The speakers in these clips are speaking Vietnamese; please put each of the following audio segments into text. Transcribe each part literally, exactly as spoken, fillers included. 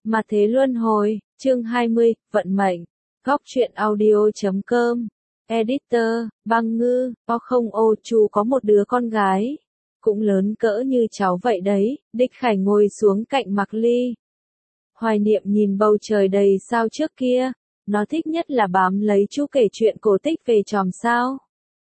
Mà thế luân hồi, chương hai mươi, vận mệnh. Góc truyện audio chấm com. Editor, Băng Ngư, o không ô chú có một đứa con gái. Cũng lớn cỡ như cháu vậy đấy, Địch Khải ngồi xuống cạnh Mạc Ly. Hoài niệm nhìn bầu trời đầy sao trước kia, nó thích nhất là bám lấy chú kể chuyện cổ tích về chòm sao.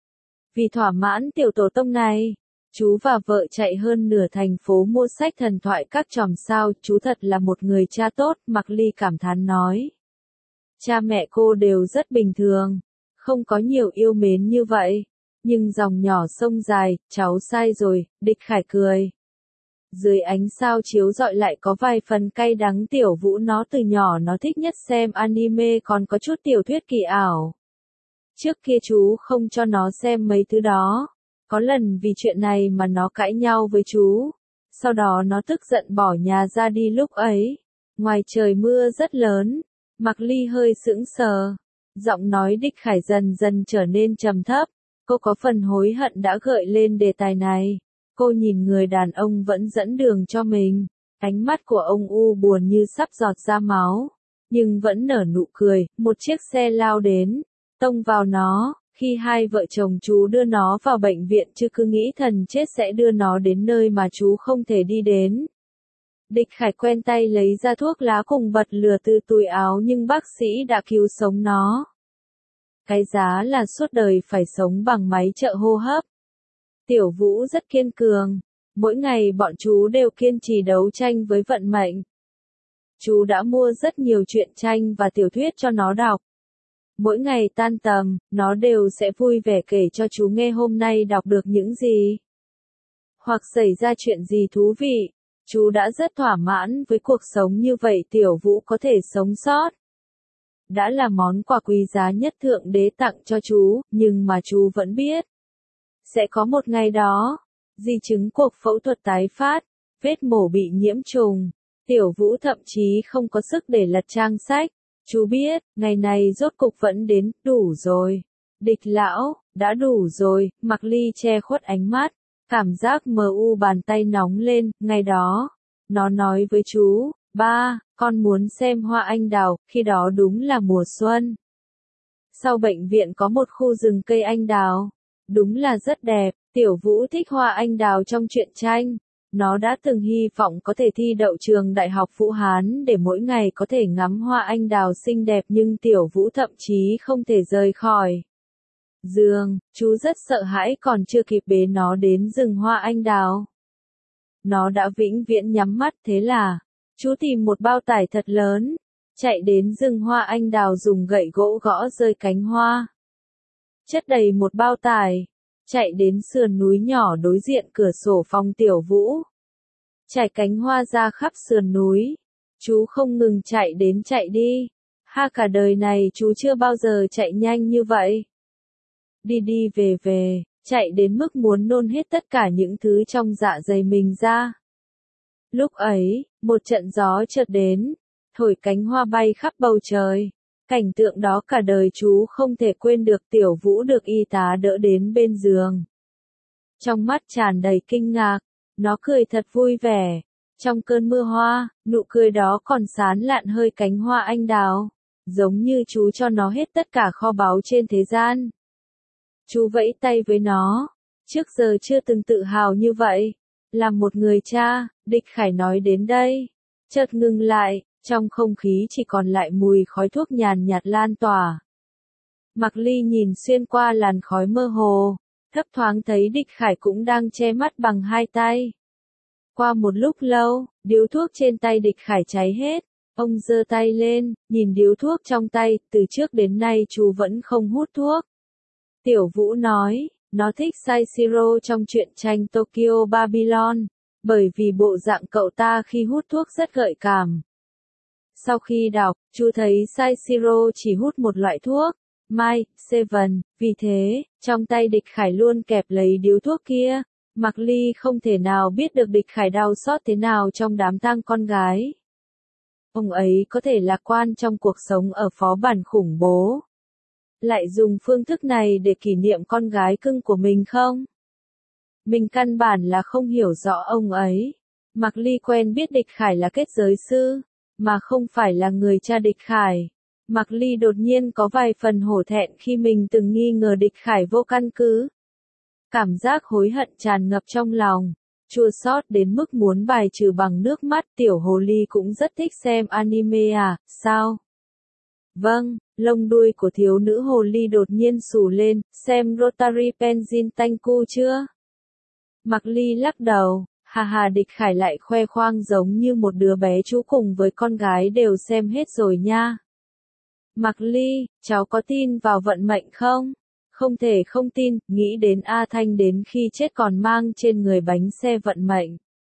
Vì thỏa mãn tiểu tổ tông này, chú và vợ chạy hơn nửa thành phố mua sách thần thoại các chòm sao, chú thật là một người cha tốt, Mạc Ly cảm thán nói. Cha mẹ cô đều rất bình thường, không có nhiều yêu mến như vậy, nhưng dòng nhỏ sông dài, cháu sai rồi, Địch Khải cười. Dưới ánh sao chiếu rọi lại có vài phần cay đắng, Tiểu Vũ nó từ nhỏ nó thích nhất xem anime, còn có chút tiểu thuyết kỳ ảo. Trước kia chú không cho nó xem mấy thứ đó. Có lần vì chuyện này mà nó cãi nhau với chú. Sau đó nó tức giận bỏ nhà ra đi lúc ấy. Ngoài trời mưa rất lớn. Mạc Ly hơi sững sờ. Giọng nói Địch Khải dần dần trở nên trầm thấp. Cô có phần hối hận đã gợi lên đề tài này. Cô nhìn người đàn ông vẫn dẫn đường cho mình. Ánh mắt của ông u buồn như sắp giọt ra máu. Nhưng vẫn nở nụ cười. Một chiếc xe lao đến. Tông vào nó. Khi hai vợ chồng chú đưa nó vào bệnh viện chứ cứ nghĩ thần chết sẽ đưa nó đến nơi mà chú không thể đi đến. Địch Khải quen tay lấy ra thuốc lá cùng bật lửa từ túi áo, nhưng bác sĩ đã cứu sống nó. Cái giá là suốt đời phải sống bằng máy trợ hô hấp. Tiểu Vũ rất kiên cường. Mỗi ngày bọn chú đều kiên trì đấu tranh với vận mệnh. Chú đã mua rất nhiều truyện tranh và tiểu thuyết cho nó đọc. Mỗi ngày tan tầm, nó đều sẽ vui vẻ kể cho chú nghe hôm nay đọc được những gì. Hoặc xảy ra chuyện gì thú vị. Chú đã rất thỏa mãn với cuộc sống như vậy, Tiểu Vũ có thể sống sót. Đã là món quà quý giá nhất Thượng Đế tặng cho chú, nhưng mà chú vẫn biết. Sẽ có một ngày đó, di chứng cuộc phẫu thuật tái phát, vết mổ bị nhiễm trùng. Tiểu Vũ thậm chí không có sức để lật trang sách. Chú biết, ngày này rốt cục vẫn đến, đủ rồi. Địch lão, đã đủ rồi, Mạc Ly che khuất ánh mắt, cảm giác mờ u bàn tay nóng lên, ngày đó. Nó nói với chú, ba, con muốn xem hoa anh đào, khi đó đúng là mùa xuân. Sau bệnh viện có một khu rừng cây anh đào, đúng là rất đẹp, Tiểu Vũ thích hoa anh đào trong truyện tranh. Nó đã từng hy vọng có thể thi đậu trường Đại học Vũ Hán để mỗi ngày có thể ngắm hoa anh đào xinh đẹp, nhưng Tiểu Vũ thậm chí không thể rời khỏi giường. Chú rất sợ hãi, còn chưa kịp bế nó đến rừng hoa anh đào. Nó đã vĩnh viễn nhắm mắt, thế là chú tìm một bao tải thật lớn, chạy đến rừng hoa anh đào dùng gậy gỗ gõ rơi cánh hoa. Chất đầy một bao tải. Chạy đến sườn núi nhỏ đối diện cửa sổ phòng Tiểu Vũ. Trải cánh hoa ra khắp sườn núi. Chú không ngừng chạy đến chạy đi. Ha, cả đời này chú chưa bao giờ chạy nhanh như vậy. Đi đi về về, chạy đến mức muốn nôn hết tất cả những thứ trong dạ dày mình ra. Lúc ấy, một trận gió chợt đến, thổi cánh hoa bay khắp bầu trời. Cảnh tượng đó cả đời chú không thể quên được. Tiểu Vũ được y tá đỡ đến bên giường. Trong mắt tràn đầy kinh ngạc, nó cười thật vui vẻ. Trong cơn mưa hoa, nụ cười đó còn sán lạn hơi cánh hoa anh đào. Giống như chú cho nó hết tất cả kho báu trên thế gian. Chú vẫy tay với nó. Trước giờ chưa từng tự hào như vậy. Làm một người cha, Địch Khải nói đến đây. Chợt ngừng lại. Trong không khí chỉ còn lại mùi khói thuốc nhàn nhạt lan tỏa. Mạc Ly nhìn xuyên qua làn khói mơ hồ, thấp thoáng thấy Địch Khải cũng đang che mắt bằng hai tay. Qua một lúc lâu, điếu thuốc trên tay Địch Khải cháy hết. Ông giơ tay lên, nhìn điếu thuốc trong tay, từ trước đến nay chú vẫn không hút thuốc. Tiểu Vũ nói, nó thích Saishiro trong truyện tranh Tokyo Babylon, bởi vì bộ dạng cậu ta khi hút thuốc rất gợi cảm. Sau khi đọc, chú thấy Saishiro chỉ hút một loại thuốc, Mai, Seven, vì thế, trong tay Địch Khải luôn kẹp lấy điếu thuốc kia. Mạc Ly không thể nào biết được Địch Khải đau xót thế nào trong đám tang con gái. Ông ấy có thể lạc quan trong cuộc sống ở phó bản khủng bố. Lại dùng phương thức này để kỷ niệm con gái cưng của mình không? Mình căn bản là không hiểu rõ ông ấy. Mạc Ly quen biết Địch Khải là kết giới sư. mà không phải là người cha Địch Khải. Mạc Ly đột nhiên có vài phần hổ thẹn khi mình từng nghi ngờ Địch Khải vô căn cứ. Cảm giác hối hận tràn ngập trong lòng, chua xót đến mức muốn bài trừ bằng nước mắt. Tiểu hồ ly cũng rất thích xem anime à, sao? Vâng, lông đuôi của thiếu nữ hồ ly đột nhiên xù lên, xem Rotary Penjin Tanku chưa? Mạc Ly lắc đầu, hà hà. Địch Khải lại khoe khoang giống như một đứa bé chú cùng với con gái đều xem hết rồi nha. Mạc Ly, cháu có tin vào vận mệnh không? Không thể không tin, nghĩ đến A Thanh đến khi chết còn mang trên người bánh xe vận mệnh.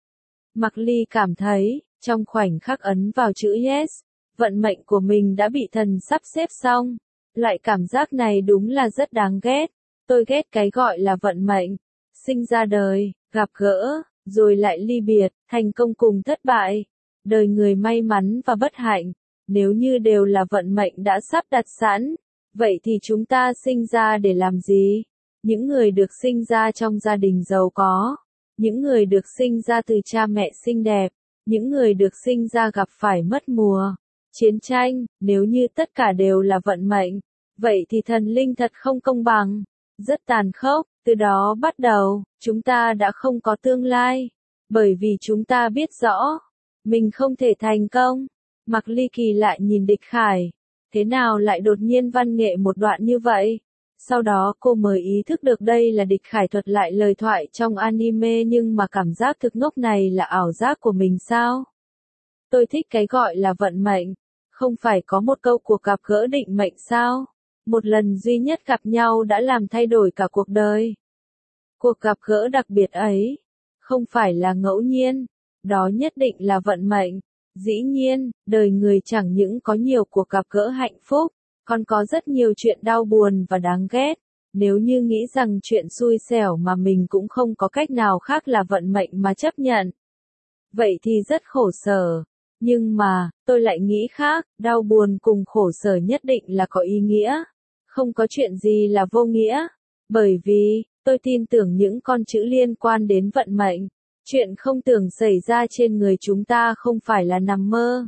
Mạc Ly cảm thấy, trong khoảnh khắc ấn vào chữ yes, vận mệnh của mình đã bị thần sắp xếp xong. Loại cảm giác này đúng là rất đáng ghét. Tôi ghét cái gọi là vận mệnh. Sinh ra đời, gặp gỡ, rồi lại ly biệt, thành công cùng thất bại. Đời người may mắn và bất hạnh, nếu như đều là vận mệnh đã sắp đặt sẵn, vậy thì chúng ta sinh ra để làm gì? Những người được sinh ra trong gia đình giàu có, những người được sinh ra từ cha mẹ xinh đẹp, những người được sinh ra gặp phải mất mùa, chiến tranh, nếu như tất cả đều là vận mệnh, vậy thì thần linh thật không công bằng, rất tàn khốc. Từ đó bắt đầu, chúng ta đã không có tương lai, bởi vì chúng ta biết rõ, mình không thể thành công. Mạc Ly kỳ lại nhìn Địch Khải, thế nào lại đột nhiên văn nghệ một đoạn như vậy? Sau đó cô mới ý thức được đây là Địch Khải thuật lại lời thoại trong anime, nhưng mà cảm giác thực ngốc này là ảo giác của mình sao? Tôi thích cái gọi là vận mệnh, không phải có một câu cuộc gặp gỡ định mệnh sao? Một lần duy nhất gặp nhau đã làm thay đổi cả cuộc đời. Cuộc gặp gỡ đặc biệt ấy, không phải là ngẫu nhiên, đó nhất định là vận mệnh. Dĩ nhiên, đời người chẳng những có nhiều cuộc gặp gỡ hạnh phúc, còn có rất nhiều chuyện đau buồn và đáng ghét. Nếu như nghĩ rằng chuyện xui xẻo mà mình cũng không có cách nào khác là vận mệnh mà chấp nhận, vậy thì rất khổ sở. Nhưng mà, tôi lại nghĩ khác, đau buồn cùng khổ sở nhất định là có ý nghĩa. Không có chuyện gì là vô nghĩa. Bởi vì, tôi tin tưởng những con chữ liên quan đến vận mệnh. Chuyện không tưởng xảy ra trên người chúng ta không phải là nằm mơ.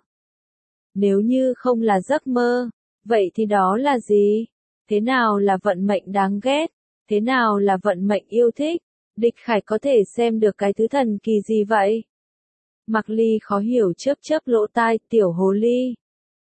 Nếu như không là giấc mơ, vậy thì đó là gì? Thế nào là vận mệnh đáng ghét? Thế nào là vận mệnh yêu thích? Địch Khải có thể xem được cái thứ thần kỳ gì vậy? Mạc Ly khó hiểu chớp chớp lỗ tai. Tiểu hồ ly,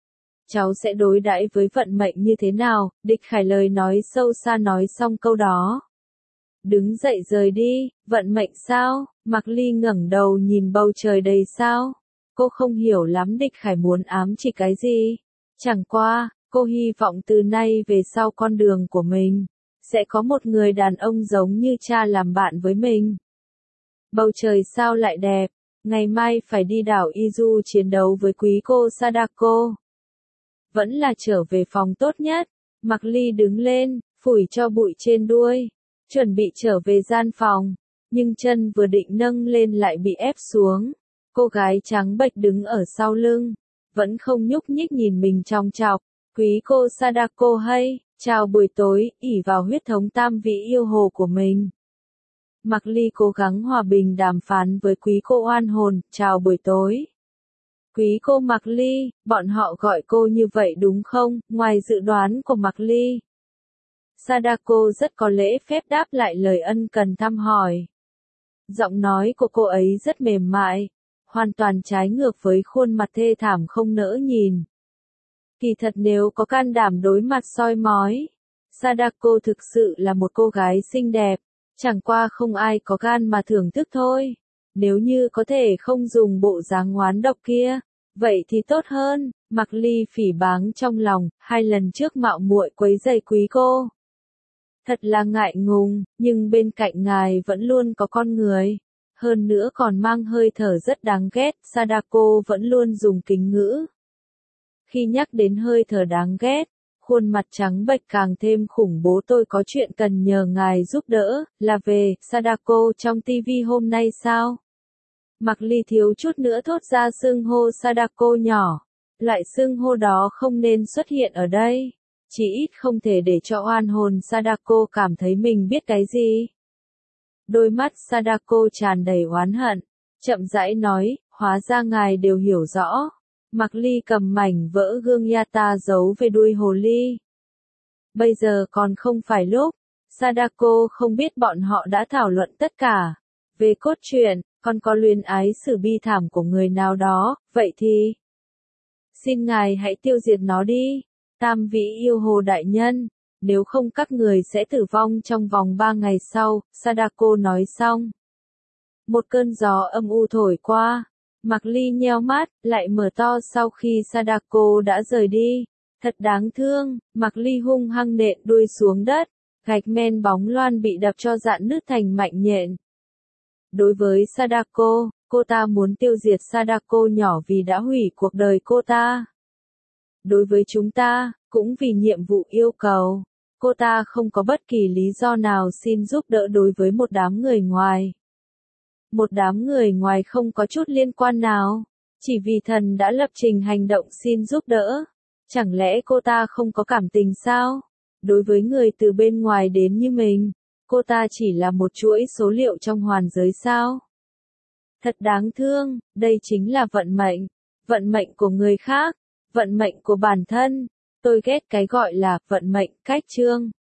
cháu sẽ đối đãi với vận mệnh như thế nào? Địch Khải lời nói sâu xa nói xong câu đó, đứng dậy rời đi. Vận mệnh sao? Mạc Ly ngẩng đầu nhìn bầu trời đầy sao. Cô không hiểu lắm Địch Khải muốn ám chỉ cái gì. Chẳng qua, cô hy vọng từ nay về sau con đường của mình, sẽ có một người đàn ông giống như cha làm bạn với mình. Bầu trời sao lại đẹp. Ngày mai phải đi đảo Izu chiến đấu với quý cô Sadako. Vẫn là trở về phòng tốt nhất. Mạc Ly đứng lên, phủi cho bụi trên đuôi, chuẩn bị trở về gian phòng, nhưng chân vừa định nâng lên lại bị ép xuống. Cô gái trắng bệch đứng ở sau lưng, vẫn không nhúc nhích nhìn mình chòng chọc. Quý cô Sadako hay, chào buổi tối, ỷ vào huyết thống tam vị yêu hồ của mình. Mạc Ly cố gắng hòa bình đàm phán với quý cô oan hồn, chào buổi tối. Quý cô Mạc Ly, bọn họ gọi cô như vậy đúng không? Ngoài dự đoán của Mạc Ly, Sadako rất có lễ phép đáp lại lời ân cần thăm hỏi. Giọng nói của cô ấy rất mềm mại, hoàn toàn trái ngược với khuôn mặt thê thảm không nỡ nhìn. Kỳ thật nếu có can đảm đối mặt soi mói, Sadako thực sự là một cô gái xinh đẹp, chẳng qua không ai có gan mà thưởng thức thôi. Nếu như có thể không dùng bộ dáng ngoán độc kia, vậy thì tốt hơn. Mạc Ly phỉ báng trong lòng, hai lần trước mạo muội quấy rầy quý cô. Thật là ngại ngùng, nhưng bên cạnh ngài vẫn luôn có con người. Hơn nữa còn mang hơi thở rất đáng ghét, Sadako vẫn luôn dùng kính ngữ. Khi nhắc đến hơi thở đáng ghét, khuôn mặt trắng bệch càng thêm khủng bố. Tôi có chuyện cần nhờ ngài giúp đỡ, là về Sadako trong tivi hôm nay sao? Mạc Ly thiếu chút nữa thốt ra xưng hô Sadako nhỏ. Loại xưng hô đó không nên xuất hiện ở đây. Chỉ ít không thể để cho oan hồn Sadako cảm thấy mình biết cái gì. Đôi mắt Sadako tràn đầy oán hận, chậm rãi nói, hóa ra ngài đều hiểu rõ. Mạc Ly cầm mảnh vỡ gương Yata giấu về đuôi hồ ly. Bây giờ còn không phải lúc. Sadako không biết bọn họ đã thảo luận tất cả. Về cốt truyện, còn có luyến ái sự bi thảm của người nào đó, vậy thì... Xin ngài hãy tiêu diệt nó đi. Tam vị yêu hồ đại nhân. Nếu không các người sẽ tử vong trong vòng ba ngày sau, Sadako nói xong. Một cơn gió âm u thổi qua. Mạc Ly nheo mắt, lại mở to sau khi Sadako đã rời đi. Thật đáng thương, Mạc Ly hung hăng nện đuôi xuống đất. Gạch men bóng loan bị đập cho dạn nứt thành mảnh nhện. Đối với Sadako, cô ta muốn tiêu diệt Sadako nhỏ vì đã hủy cuộc đời cô ta. Đối với chúng ta, cũng vì nhiệm vụ yêu cầu, cô ta không có bất kỳ lý do nào xin giúp đỡ đối với một đám người ngoài. Một đám người ngoài không có chút liên quan nào, chỉ vì thần đã lập trình hành động xin giúp đỡ. Chẳng lẽ cô ta không có cảm tình sao? Đối với người từ bên ngoài đến như mình, cô ta chỉ là một chuỗi số liệu trong hoàn giới sao? Thật đáng thương, đây chính là vận mệnh. Vận mệnh của người khác, vận mệnh của bản thân. Tôi ghét cái gọi là vận mệnh cách chương.